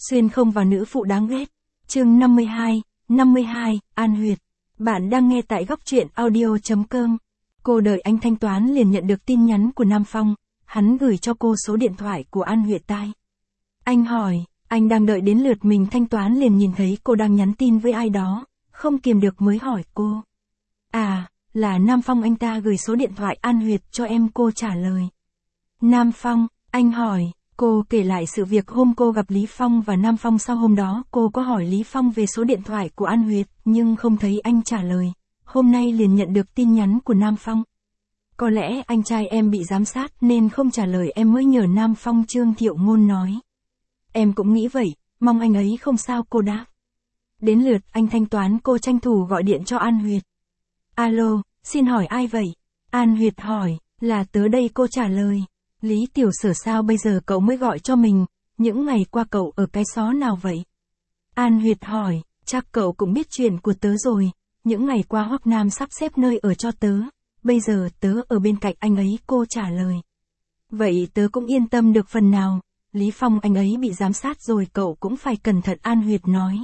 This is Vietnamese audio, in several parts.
Xuyên không vào nữ phụ đáng ghét. Chương 52, An Huyệt. Bạn đang nghe tại góc truyện audio.com. Cô đợi anh thanh toán liền nhận được tin nhắn của Nam Phong, hắn gửi cho cô số điện thoại của An Huyệt tai. Anh hỏi, anh đang đợi đến lượt mình thanh toán liền nhìn thấy cô đang nhắn tin với ai đó, không kiềm được mới hỏi cô. À, là Nam Phong, anh ta gửi số điện thoại An Huyệt cho em, cô trả lời. Nam Phong, anh hỏi. Cô kể lại sự việc hôm cô gặp Lý Phong và Nam Phong. Sau hôm đó cô có hỏi Lý Phong về số điện thoại của An Huyệt, nhưng không thấy anh trả lời. Hôm nay liền nhận được tin nhắn của Nam Phong. Có lẽ anh trai em bị giám sát nên không trả lời em mới nhờ Nam Phong. Trương Thiệu Ngôn nói. Em cũng nghĩ vậy, mong anh ấy không sao, cô đáp. Đến lượt anh thanh toán cô tranh thủ gọi điện cho An Huyệt. Alo, xin hỏi ai vậy? An Huyệt hỏi, là tớ đây, cô trả lời. Lý Tiểu Sở, sao bây giờ cậu mới gọi cho mình, những ngày qua cậu ở cái xó nào vậy? An Huyệt hỏi, chắc cậu cũng biết chuyện của tớ rồi, những ngày qua Hoắc Nam sắp xếp nơi ở cho tớ, bây giờ tớ ở bên cạnh anh ấy, cô trả lời. Vậy tớ cũng yên tâm được phần nào, Lý Phong anh ấy bị giám sát rồi, cậu cũng phải cẩn thận, An Huyệt nói.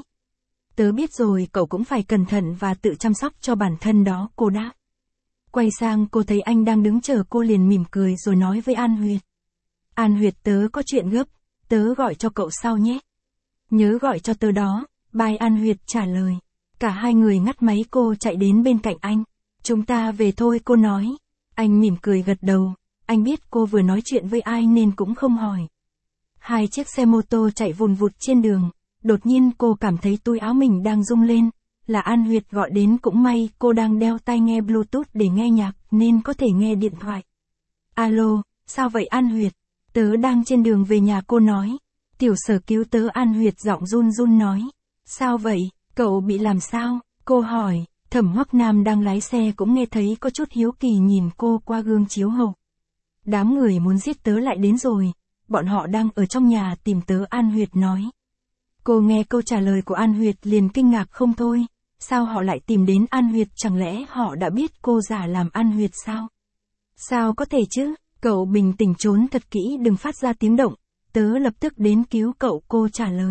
Tớ biết rồi, cậu cũng phải cẩn thận và tự chăm sóc cho bản thân đó, cô đáp. Quay sang cô thấy anh đang đứng chờ cô liền mỉm cười rồi nói với An Huyệt. An Huyệt, tớ có chuyện gấp, tớ gọi cho cậu sau nhé. Nhớ gọi cho tớ đó, bye, An Huyệt trả lời. Cả hai người ngắt máy, cô chạy đến bên cạnh anh. Chúng ta về thôi, cô nói. Anh mỉm cười gật đầu, anh biết cô vừa nói chuyện với ai nên cũng không hỏi. Hai chiếc xe mô tô chạy vùn vụt trên đường, đột nhiên cô cảm thấy túi áo mình đang rung lên. Là An Huyệt gọi đến, cũng may cô đang đeo tai nghe Bluetooth để nghe nhạc nên có thể nghe điện thoại. Alo, sao vậy An Huyệt? Tớ đang trên đường về nhà, cô nói. Tiểu Sở cứu tớ, An Huyệt giọng run run nói. Sao vậy, cậu bị làm sao? Cô hỏi. Thẩm Hoắc Nam đang lái xe cũng nghe thấy, có chút hiếu kỳ nhìn cô qua gương chiếu hậu. Đám người muốn giết tớ lại đến rồi, bọn họ đang ở trong nhà tìm tớ, An Huyệt nói. Cô nghe câu trả lời của An Huyệt liền kinh ngạc không thôi. Sao họ lại tìm đến An Huyệt, chẳng lẽ họ đã biết cô giả làm An Huyệt sao? Sao có thể chứ, cậu bình tĩnh trốn thật kỹ, đừng phát ra tiếng động, tớ lập tức đến cứu cậu, cô trả lời.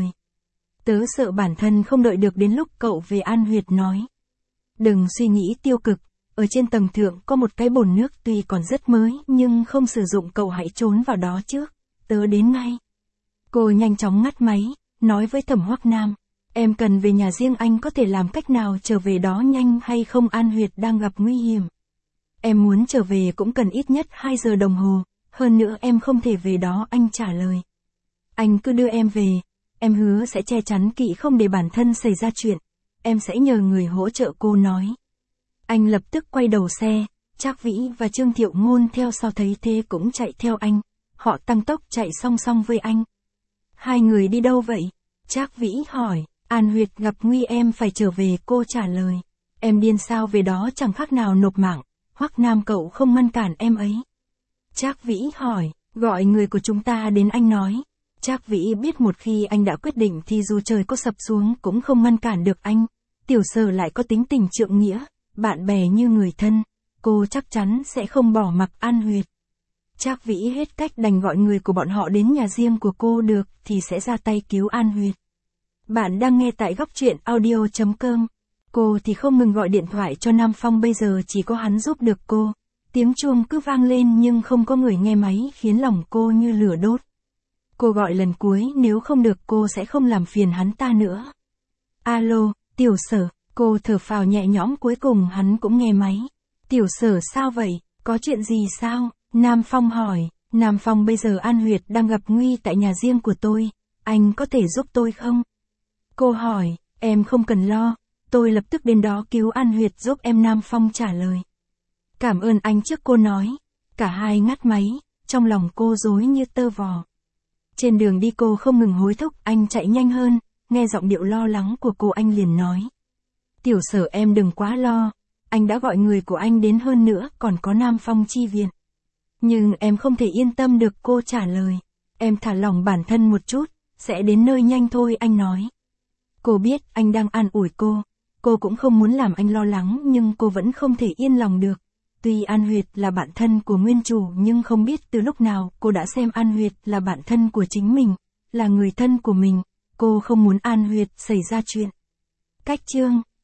Tớ sợ bản thân không đợi được đến lúc cậu về, An Huyệt nói. Đừng suy nghĩ tiêu cực, ở trên tầng thượng có một cái bồn nước tuy còn rất mới nhưng không sử dụng, cậu hãy trốn vào đó trước, tớ đến ngay. Cô nhanh chóng ngắt máy, nói với Thẩm Hoắc Nam. Em cần về nhà riêng, anh có thể làm cách nào trở về đó nhanh hay không? An Huyệt đang gặp nguy hiểm. Em muốn trở về cũng cần ít nhất 2 giờ đồng hồ, hơn nữa em không thể về đó, anh trả lời. Anh cứ đưa em về, em hứa sẽ che chắn kỹ không để bản thân xảy ra chuyện, em sẽ nhờ người hỗ trợ, cô nói. Anh lập tức quay đầu xe, Trác Vĩ và Trương Thiệu Ngôn theo sau thấy thế cũng chạy theo anh, họ tăng tốc chạy song song với anh. Hai người đi đâu vậy? Trác Vĩ hỏi. An Huyệt gặp nguy, em phải trở về, cô trả lời. Em điên sao, về đó chẳng khác nào nộp mạng, Hoắc Nam cậu không ngăn cản em ấy. Trác Vĩ hỏi, gọi người của chúng ta đến, anh nói. Trác Vĩ biết một khi anh đã quyết định thì dù trời có sập xuống cũng không ngăn cản được anh. Tiểu Sở lại có tính tình trượng nghĩa, bạn bè như người thân, cô chắc chắn sẽ không bỏ mặc An Huyệt. Trác Vĩ hết cách đành gọi người của bọn họ đến nhà riêng của cô, được thì sẽ ra tay cứu An Huyệt. Bạn đang nghe tại góc truyện audio.com. Cô thì không ngừng gọi điện thoại cho Nam Phong, bây giờ chỉ có hắn giúp được cô. Tiếng chuông cứ vang lên nhưng không có người nghe máy, khiến lòng cô như lửa đốt. Cô gọi lần cuối, nếu không được cô sẽ không làm phiền hắn ta nữa. Alo, Tiểu Sở, cô thở phào nhẹ nhõm, cuối cùng hắn cũng nghe máy. Tiểu Sở, sao vậy, có chuyện gì sao? Nam Phong hỏi. Nam Phong, bây giờ An Huyệt đang gặp nguy tại nhà riêng của tôi, anh có thể giúp tôi không? Cô hỏi, em không cần lo, tôi lập tức đến đó cứu An Huyệt giúp em, Nam Phong trả lời. Cảm ơn anh trước, cô nói. Cả hai ngắt máy, trong lòng cô rối như tơ vò. Trên đường đi cô không ngừng hối thúc anh chạy nhanh hơn, nghe giọng điệu lo lắng của cô anh liền nói. Tiểu Sở, em đừng quá lo, anh đã gọi người của anh đến, hơn nữa còn có Nam Phong chi viện. Nhưng em không thể yên tâm được, cô trả lời. Em thả lỏng bản thân một chút, sẽ đến nơi nhanh thôi, anh nói. Cô biết anh đang an ủi cô cũng không muốn làm anh lo lắng nhưng cô vẫn không thể yên lòng được. Tuy An Huyệt là bạn thân của nguyên chủ nhưng không biết từ lúc nào cô đã xem An Huyệt là bạn thân của chính mình, là người thân của mình. cô không muốn An Huyệt xảy ra chuyện. Cách chương